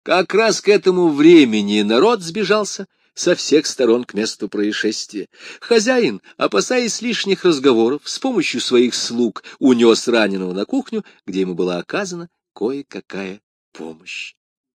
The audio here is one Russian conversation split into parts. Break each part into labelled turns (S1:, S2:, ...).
S1: Как раз к этому времени народ сбежался со всех сторон к месту происшествия. Хозяин, опасаясь лишних разговоров, с помощью своих слуг унес раненого на кухню, где ему была оказана кое-какая помощь.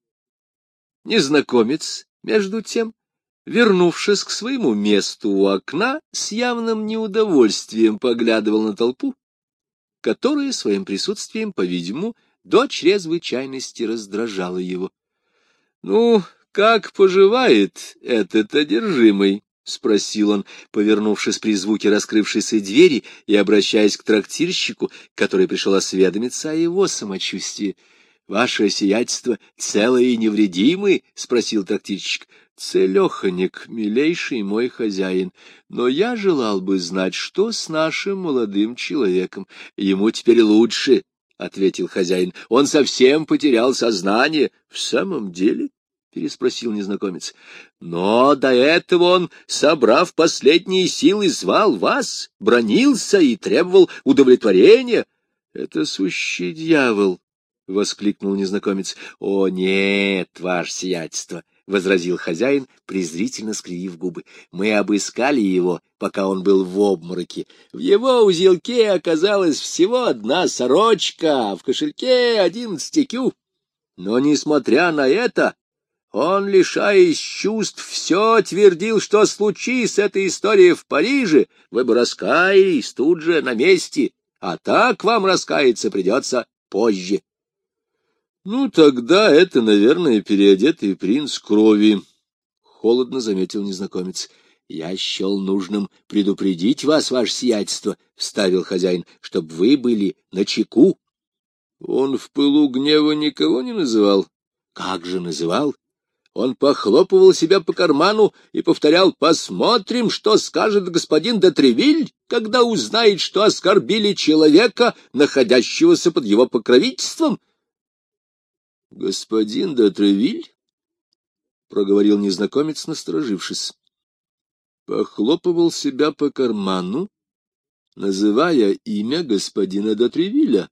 S1: Незнакомец, между тем, вернувшись к своему месту у окна, с явным неудовольствием поглядывал на толпу, которая своим присутствием, по-видимому, до чрезвычайности раздражала его. — Ну, как поживает этот одержимый? — спросил он, повернувшись при звуке раскрывшейся двери и обращаясь к трактирщику, который пришел осведомиться о его самочувствии. — Ваше сиятельство целые и невредимы? — спросил трактирщик. — Целеханик, милейший мой хозяин, но я желал бы знать, что с нашим молодым человеком. Ему теперь лучше, — ответил хозяин. — Он совсем потерял сознание. — В самом деле? — переспросил незнакомец. — Но до этого он, собрав последние силы, звал вас, бранился и требовал удовлетворения. — Это сущий дьявол! — воскликнул незнакомец. — О, нет, ваше сиятельство! — возразил хозяин, презрительно скривив губы. — Мы обыскали его, пока он был в обмороке. В его узелке оказалась всего одна сорочка, а в кошельке 11 кю. Но, несмотря на это, он, лишаясь чувств, все твердил, что случись эта история в Париже, вы бы раскаялись тут же на месте, а так вам раскаяться придется позже. — Ну, тогда это, наверное, переодетый принц крови, — холодно заметил незнакомец. — Я счел нужным предупредить вас, ваше сиятельство, — вставил хозяин, — чтобы вы были начеку. Он в пылу гнева никого не называл. — Как же называл? Он похлопывал себя по карману и повторял: «Посмотрим, что скажет господин де Тревиль, когда узнает, что оскорбили человека, находящегося под его покровительством». «Господин де Тревиль?» — проговорил незнакомец, насторожившись. «Похлопывал себя по карману, называя имя господина де Тревиля.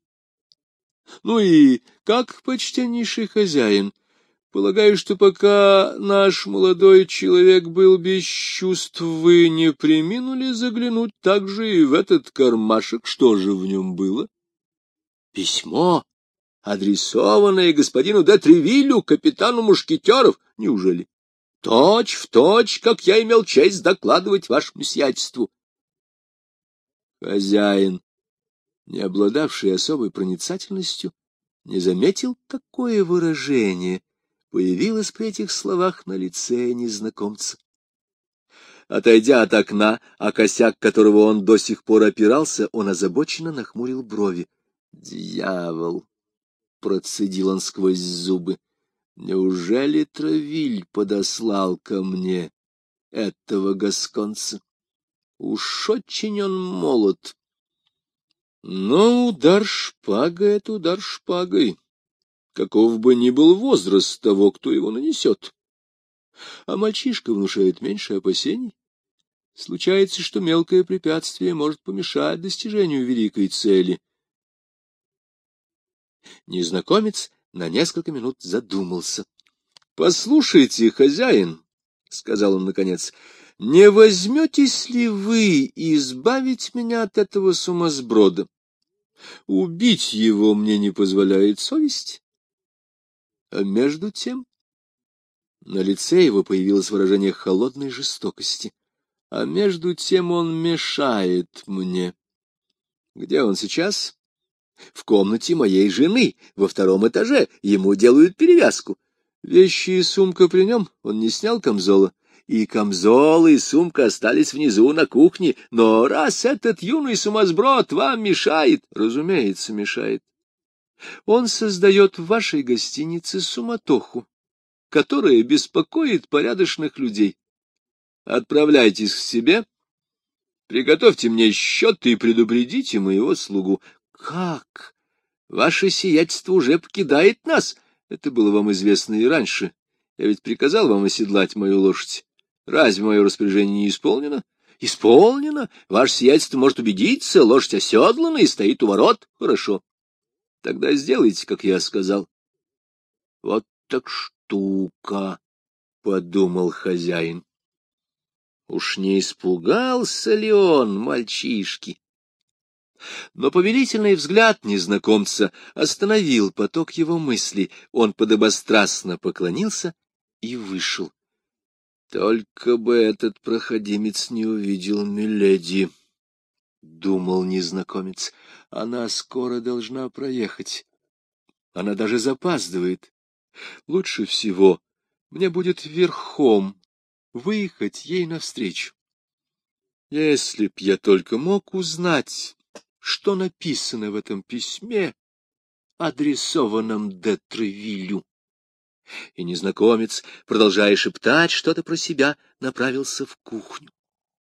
S1: Ну и как, почтеннейший хозяин, полагаю, что пока наш молодой человек был без чувств, вы не преминули заглянуть также и в этот кармашек. Что же в нем было? Письмо, адресованное господину де Тревилю, капитану мушкетеров. Неужели? Точь в точь, как я имел честь докладывать вашему сиятельству. Хозяин, не обладавший особой проницательностью, не заметил, какое выражение появилось при этих словах на лице незнакомца. Отойдя от окна, о косяк которого он до сих пор опирался, он озабоченно нахмурил брови. «Дьявол!» — процедил он сквозь зубы. «Неужели Травиль подослал ко мне этого гасконца? Уж очень он молод. Но удар шпагой — это удар шпагой, каков бы ни был возраст того, кто его нанесет. А мальчишка внушает меньше опасений. Случается, что мелкое препятствие может помешать достижению великой цели». Незнакомец на несколько минут задумался. — Послушайте, хозяин, — сказал он наконец, — не возьметесь ли вы избавить меня от этого сумасброда? Убить его мне не позволяет совесть. А между тем на лице его появилось выражение холодной жестокости. А между тем он мешает мне. Где он сейчас? В комнате моей жены, во 2-м этаже. Ему делают перевязку. Вещи и сумка при нем, он не снял камзола. И камзол, и сумка остались внизу на кухне. Но раз этот юный сумасброд вам мешает, разумеется, мешает. Он создает в вашей гостинице суматоху, которая беспокоит порядочных людей. Отправляйтесь к себе, приготовьте мне счет и предупредите моего слугу. Как? Ваше сиятельство уже покидает нас? Это было вам известно и раньше. Я ведь приказал вам оседлать мою лошадь. Разве мое распоряжение не исполнено? Исполнено. Ваше сиятельство может убедиться, лошадь оседлана и стоит у ворот. Хорошо. Тогда сделайте, как я сказал. Вот так штука, — подумал хозяин. Уж не испугался ли он мальчишки? Но повелительный взгляд незнакомца остановил поток его мыслей. Он подобострастно поклонился и вышел. Только бы этот проходимец не увидел миледи, — думал незнакомец. Она скоро должна проехать. Она даже запаздывает. Лучше всего мне будет верхом выехать ей навстречу. Если б я только мог узнать, что написано в этом письме, адресованном де Тревилю. И незнакомец, продолжая шептать что-то про себя, направился в кухню.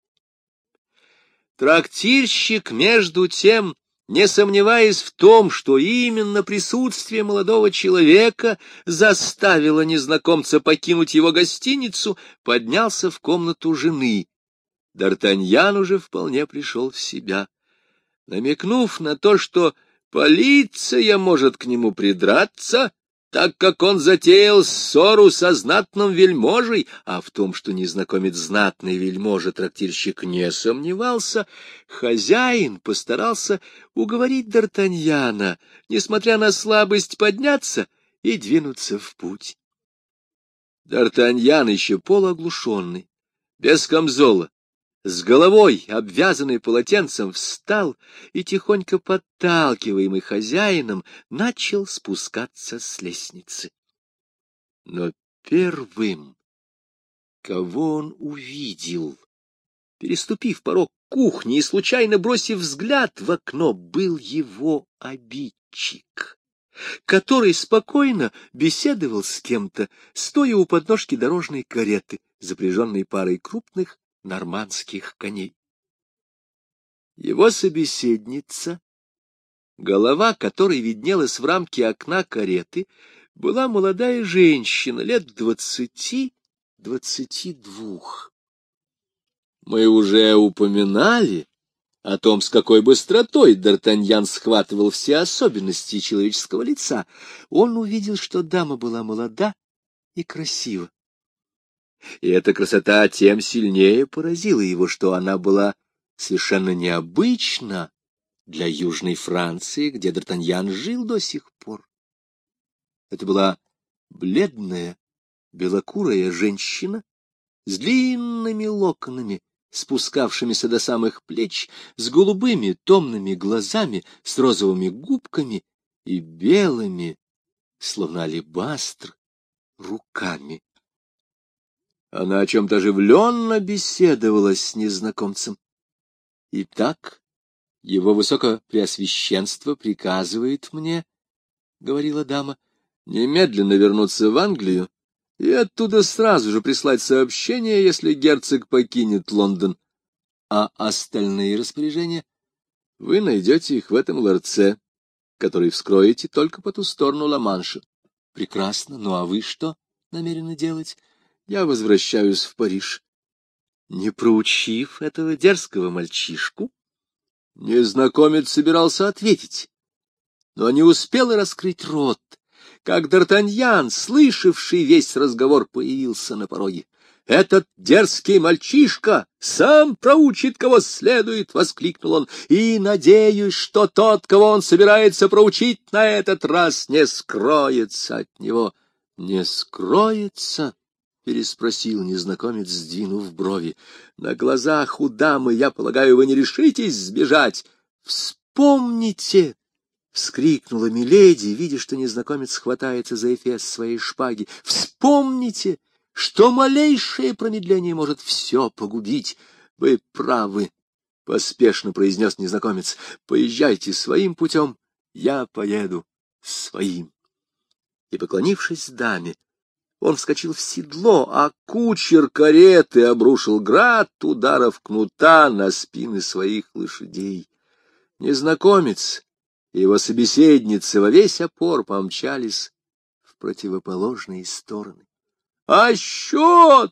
S1: Трактирщик, между тем, не сомневаясь в том, что именно присутствие молодого человека заставило незнакомца покинуть его гостиницу, поднялся в комнату жены. Д'Артаньян уже вполне пришел в себя. Намекнув на то, что полиция может к нему придраться, так как он затеял ссору со знатным вельможей, а в том, что незнакомец знатный вельможа, трактирщик не сомневался, хозяин постарался уговорить Д'Артаньяна, несмотря на слабость, подняться и двинуться в путь. Д'Артаньян, еще полуоглушенный, без камзола, с головой, обвязанной полотенцем, встал и, тихонько подталкиваемый хозяином, начал спускаться с лестницы. Но первым, кого он увидел, переступив порог кухни и случайно бросив взгляд в окно, был его обидчик, который спокойно беседовал с кем-то, стоя у подножки дорожной кареты, запряженной парой крупных нормандских коней. Его собеседница, голова которой виднелась в рамке окна кареты, была молодая женщина лет 20-22. Мы уже упоминали о том, с какой быстротой Д'Артаньян схватывал все особенности человеческого лица. Он увидел, что дама была молода и красива. И эта красота тем сильнее поразила его, что она была совершенно необычна для Южной Франции, где Д'Артаньян жил до сих пор. Это была бледная, белокурая женщина с длинными локонами, спускавшимися до самых плеч, с голубыми томными глазами, с розовыми губками и белыми, словно алебастр, руками. Она о чем-то оживленно беседовала с незнакомцем. «Итак, его высокопреосвященство приказывает мне, — говорила дама, — немедленно вернуться в Англию и оттуда сразу же прислать сообщение, если герцог покинет Лондон. А остальные распоряжения вы найдете их в этом ларце, который вскроете только по ту сторону Ла-Манша. Прекрасно. Ну а вы что намерены делать? Я возвращаюсь в Париж. Не проучив этого дерзкого мальчишку, незнакомец собирался ответить, но не успел раскрыть рот, как Д'Артаньян, слышавший весь разговор, появился на пороге. «Этот дерзкий мальчишка сам проучит, кого следует!» — воскликнул он. «И надеюсь, что тот, кого он собирается проучить, на этот раз не скроется от него». «Не скроется?» — переспросил незнакомец, сдвинув брови. «На глазах у дамы, я полагаю, вы не решитесь сбежать?» «Вспомните!» — вскрикнула миледи, видя, что незнакомец хватается за эфес своей шпаги. «Вспомните, что малейшее промедление может все погубить!» «Вы правы!» — поспешно произнес незнакомец. «Поезжайте своим путем, я поеду своим». И, поклонившись даме, он вскочил в седло, а кучер кареты обрушил град ударов кнута на спины своих лошадей. Незнакомец и его собеседница во весь опор помчались в противоположные стороны. «А счет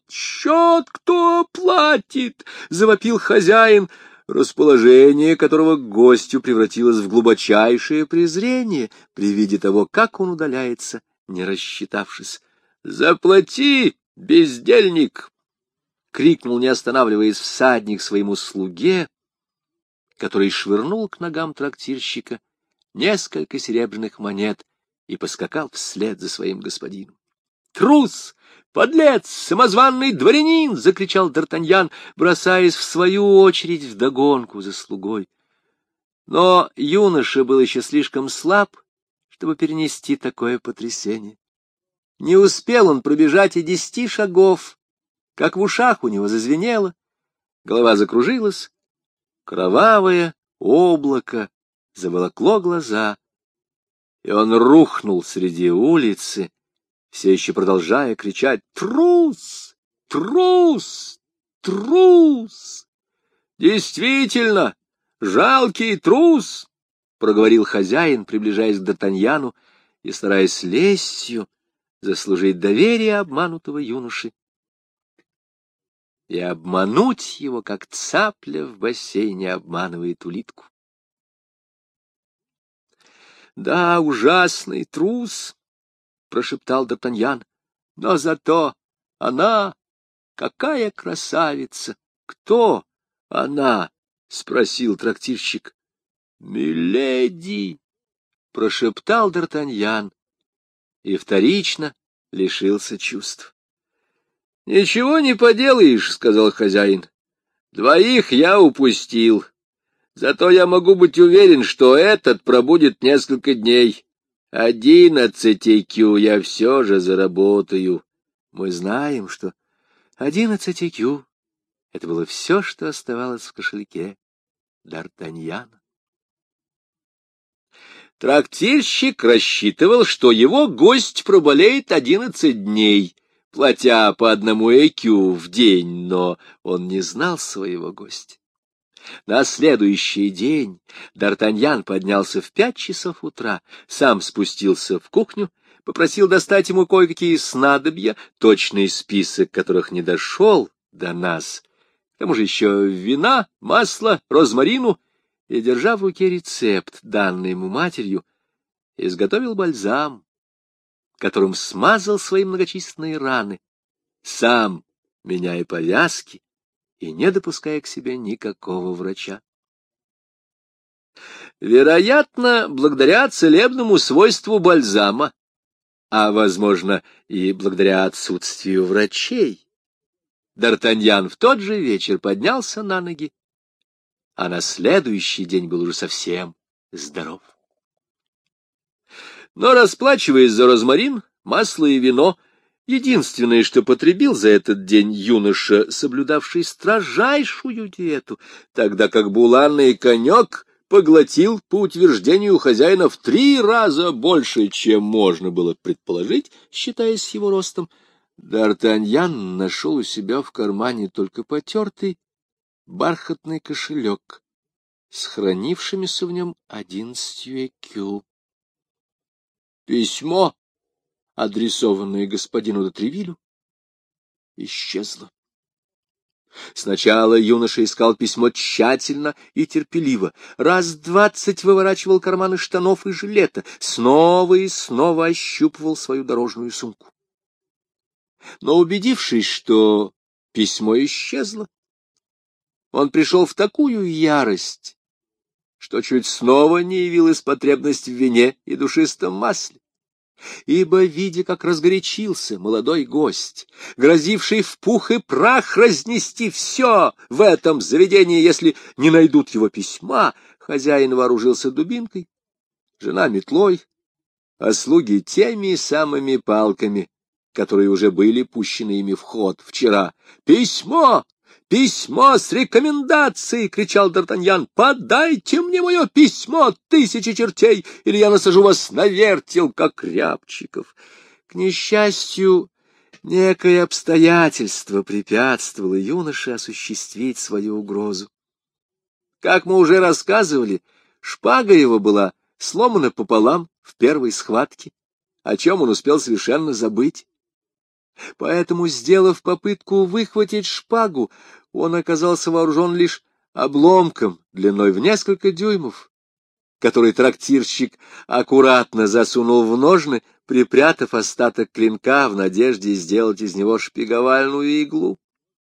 S1: кто оплатит?» — завопил хозяин, расположение которого к гостю превратилось в глубочайшее презрение при виде того, как он удаляется, не рассчитавшись. Заплати, бездельник! — крикнул, не останавливаясь, всадник своему слуге, который швырнул к ногам трактирщика несколько серебряных монет и поскакал вслед за своим господином. — Трус! Подлец! Самозванный дворянин! — закричал Д'Артаньян, бросаясь в свою очередь вдогонку за слугой. Но юноша был еще слишком слаб, чтобы перенести такое потрясение. Не успел он пробежать и 10 шагов, как в ушах у него зазвенело, голова закружилась, кровавое облако заволокло глаза, и он рухнул среди улицы, все еще продолжая кричать: «Трус! Трус! Трус!» «Действительно, жалкий трус!» — проговорил хозяин, приближаясь к Д'Артаньяну и стараясь лестью заслужить доверие обманутого юноши и обмануть его, как цапля в бассейне обманывает улитку. «Да, ужасный трус!» — прошептал Д'Артаньян. — Но зато она, какая красавица! — Кто она? — спросил трактирщик. — Миледи! — прошептал Д'Артаньян и вторично лишился чувств. — Ничего не поделаешь, — сказал хозяин. — 2 я упустил. Зато я могу быть уверен, что этот пробудет несколько дней. 11 кю я все же заработаю. Мы знаем, что 11 кю — это было все, что оставалось в кошельке Д'Артаньяна. Трактирщик рассчитывал, что его гость проболеет 11 дней, платя по 1 экю в день, но он не знал своего гостя. На следующий день Д'Артаньян поднялся в 5 часов утра, сам спустился в кухню, попросил достать ему кое-какие снадобья, точный список которых не дошел до нас, к тому же еще вина, масла, розмарину, и, держа в руке рецепт, данный ему матерью, изготовил бальзам, которым смазал свои многочисленные раны, сам меняя повязки и не допуская к себе никакого врача. Вероятно, благодаря целебному свойству бальзама, а, возможно, и благодаря отсутствию врачей, Д'Артаньян в тот же вечер поднялся на ноги, а на следующий день был уже совсем здоров. Но, расплачиваясь за розмарин, масло и вино, единственное, что потребил за этот день юноша, соблюдавший строжайшую диету, тогда как буланный конек поглотил, по утверждению хозяина, в 3 раза больше, чем можно было предположить, считаясь с его ростом, Д'Артаньян нашел у себя в кармане только потертый бархатный кошелек с хранившимися в нем 11 экю. Письмо, адресованное господину де Тревилю, исчезло. Сначала юноша искал письмо тщательно и терпеливо, раз 20 выворачивал карманы штанов и жилета, снова и снова ощупывал свою дорожную сумку. Но, убедившись, что письмо исчезло, он пришел в такую ярость, что чуть снова не явилась потребность в вине и душистом масле. Ибо, видя, как разгорячился молодой гость, грозивший в пух и прах разнести все в этом заведении, если не найдут его письма, хозяин вооружился дубинкой, жена метлой, а слуги теми самыми палками, которые уже были пущены ими в ход вчера. «Письмо! Письмо с рекомендацией!» — кричал Д'Артаньян. «Подайте мне мое письмо, 1000 чертей, или я насажу вас на вертел, как рябчиков!» К несчастью, некое обстоятельство препятствовало юноше осуществить свою угрозу. Как мы уже рассказывали, шпага его была сломана пополам в первой схватке, о чем он успел совершенно забыть. Поэтому, сделав попытку выхватить шпагу, он оказался вооружен лишь обломком длиной в несколько дюймов, который трактирщик аккуратно засунул в ножны припрятав остаток клинка в надежде сделать из него шпиговальную иглу.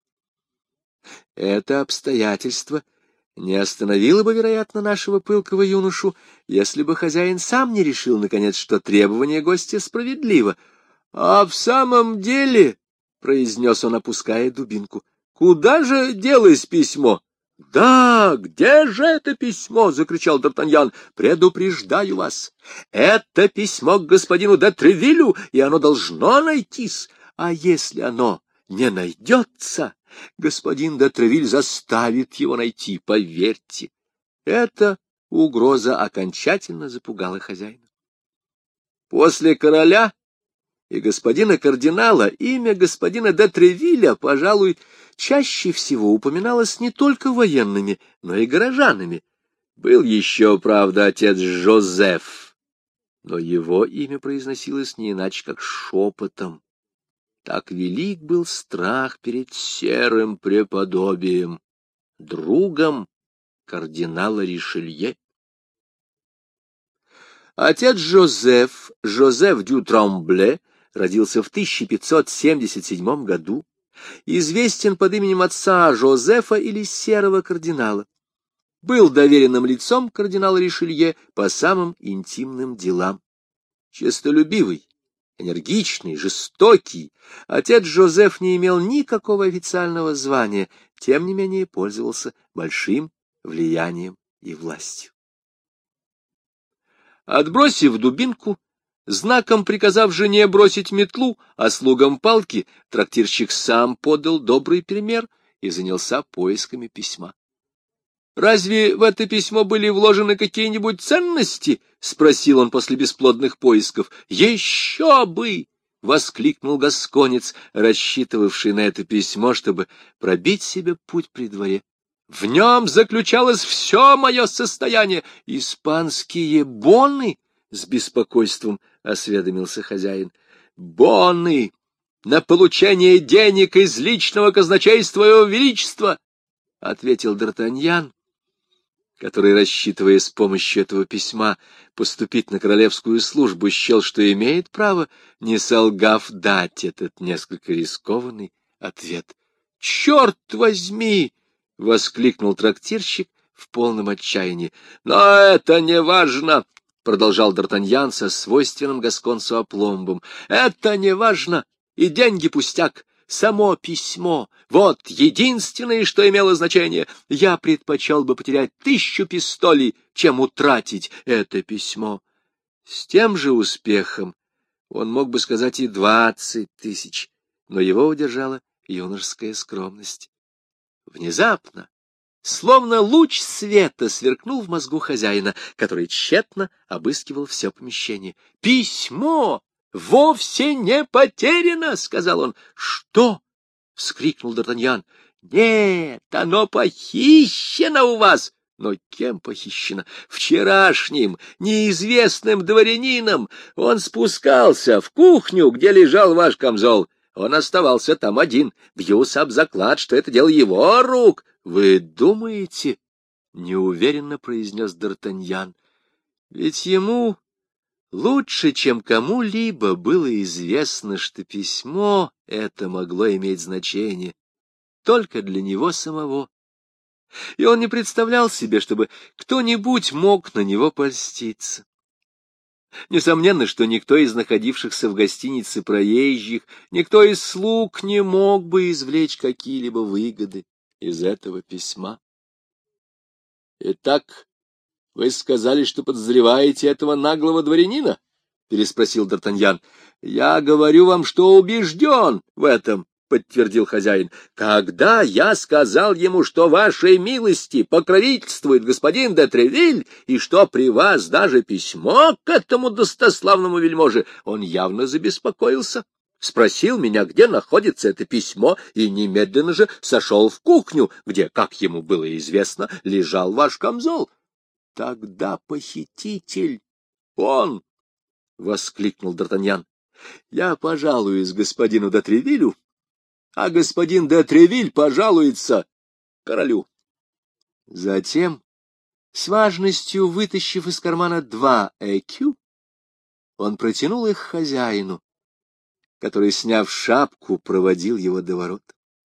S1: Это обстоятельство не остановило бы, вероятно, нашего пылкого юношу, если бы хозяин сам не решил, наконец, что требование гостя справедливо. — А в самом деле, — произнес он, опуская дубинку, — куда же делось письмо? — Да, где же это письмо? — закричал Д'Артаньян. — Предупреждаю вас, это письмо к господину де Тревилю, и оно должно найтись. А если оно не найдется, господин де Тревиль заставит его найти, поверьте. Эта угроза окончательно запугала хозяина. После короля и господина кардинала имя господина де Тревиля, пожалуй, чаще всего упоминалось не только военными, но и горожанами. Был еще, правда, отец Жозеф, но его имя произносилось не иначе, как шепотом. Так велик был страх перед серым преподобием, другом кардинала Ришелье. Отец Жозеф, Жозеф дю Трамбле, родился в 1577 году, известен под именем отца Жозефа или Серого кардинала. Был доверенным лицом кардинала Ришелье по самым интимным делам. Честолюбивый, энергичный, жестокий, отец Жозеф не имел никакого официального звания, тем не менее пользовался большим влиянием и властью. Отбросив дубинку, знаком приказав жене бросить метлу, а слугам палки, трактирщик сам подал добрый пример и занялся поисками письма. — Разве в это письмо были вложены какие-нибудь ценности? — спросил он после бесплодных поисков. — Еще бы! — воскликнул гасконец, рассчитывавший на это письмо, чтобы пробить себе путь при дворе. — В нем заключалось все мое состояние. — Испанские боны? — с беспокойством осведомился хозяин. — Боны на получение денег из личного казначейства Его Величества! — ответил Д'Артаньян, который, рассчитывая с помощью этого письма поступить на королевскую службу, счел, что имеет право, не солгав, дать этот несколько рискованный ответ. — Черт возьми! — воскликнул трактирщик в полном отчаянии. — Но это не важно! — продолжал Д'Артаньян со свойственным гасконцу опломбом. — Это не важно, и деньги пустяк. Само письмо — вот единственное, что имело значение. Я предпочел бы потерять 1000 пистолей, чем утратить это письмо. С тем же успехом он мог бы сказать и 20 000, но его удержала юношеская скромность. Внезапно, словно луч света, сверкнул в мозгу хозяина, который тщетно обыскивал все помещение. «Письмо! Вовсе не потеряно!» — сказал он. «Что?» — вскрикнул Д'Артаньян. «Нет, оно похищено у вас!» «Но кем похищено?» «Вчерашним, неизвестным дворянином. Он спускался в кухню, где лежал ваш камзол. Он оставался там один. Бьюсь об заклад, что это дело его рук». «Вы думаете?» — неуверенно произнес Д'Артаньян. «Ведь ему лучше, чем кому-либо, было известно, что письмо это могло иметь значение только для него самого. И он не представлял себе, чтобы кто-нибудь мог на него польститься. Несомненно, что никто из находившихся в гостинице проезжих, никто из слуг не мог бы извлечь какие-либо выгоды из этого письма. «Итак, вы сказали, что подозреваете этого наглого дворянина?» — переспросил Д'Артаньян. «Я говорю вам, что убежден в этом», — подтвердил хозяин. «Когда я сказал ему, что вашей милости покровительствует господин де Тревиль, и что при вас даже письмо к этому достославному вельможе, он явно забеспокоился, спросил меня, где находится это письмо, и немедленно же сошел в кухню, где, как ему было известно, лежал ваш камзол. Тогда похититель он!» — воскликнул Д'Артаньян. «Я пожалуюсь господину де Тревилю, а господин де Тревиль пожалуется королю». Затем, с важностью вытащив из кармана 2 ЭКЮ, он протянул их хозяину, который, сняв шапку, проводил его до ворот.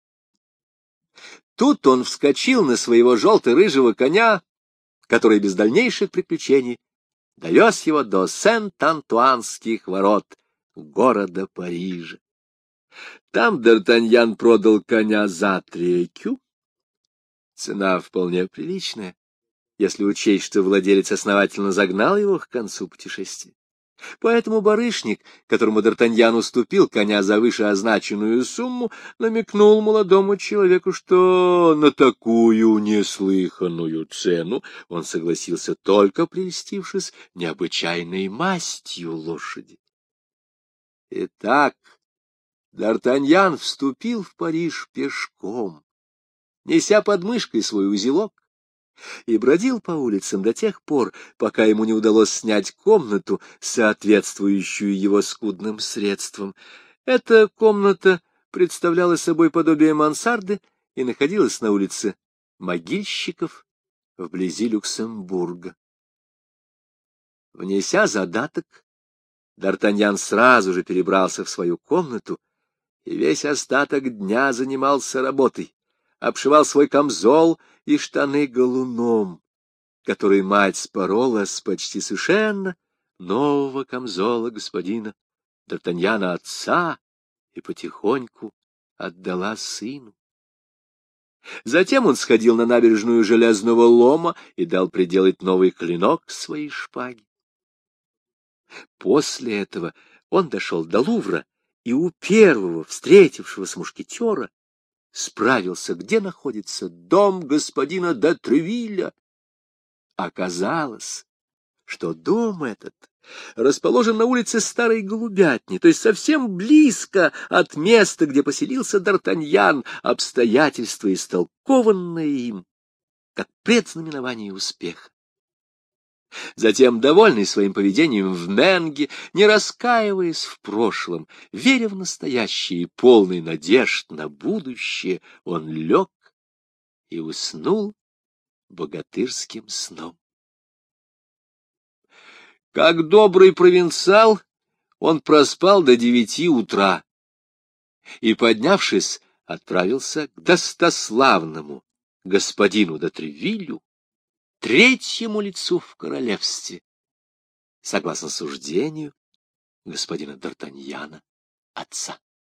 S1: Тут он вскочил на своего желто-рыжего коня, который без дальнейших приключений довез его до Сент-Антуанских ворот, города Парижа. Там Д'Артаньян продал коня за 3 écus. Цена вполне приличная, если учесть, что владелец основательно загнал его к концу путешествия. Поэтому барышник, которому Д'Артаньян уступил коня за вышеозначенную сумму, намекнул молодому человеку, что на такую неслыханную цену он согласился, только прельстившись необычайной мастью лошади. Итак, Д'Артаньян вступил в Париж пешком, неся под мышкой свой узелок, и бродил по улицам до тех пор, пока ему не удалось снять комнату, соответствующую его скудным средствам. Эта комната представляла собой подобие мансарды и находилась на улице Могильщиков, вблизи Люксембурга. Внеся задаток, Д'Артаньян сразу же перебрался в свою комнату и весь остаток дня занимался работой, обшивал свой камзол и штаны галуном, который мать спорола с почти совершенно нового камзола господина Д'Артаньяна отца и потихоньку отдала сыну. Затем он сходил на набережную Железного лома и дал приделать новый клинок к своей шпаге. После этого он дошел до Лувра и у первого встретившегося мушкетера справился, где находится дом господина де Тревилля. Оказалось, что дом этот расположен на улице Старой Голубятни, то есть совсем близко от места, где поселился Д'Артаньян, обстоятельства, истолкованные им как предзнаменование успеха. Затем, довольный своим поведением в Менге, не раскаиваясь в прошлом, веря в настоящее и полный надежд на будущее, он лег и уснул богатырским сном. Как добрый провинциал, он проспал до 9 утра и, поднявшись, отправился к достославному господину де Тревиллю, третьему лицу в королевстве, согласно суждению господина Д'Артаньяна, отца.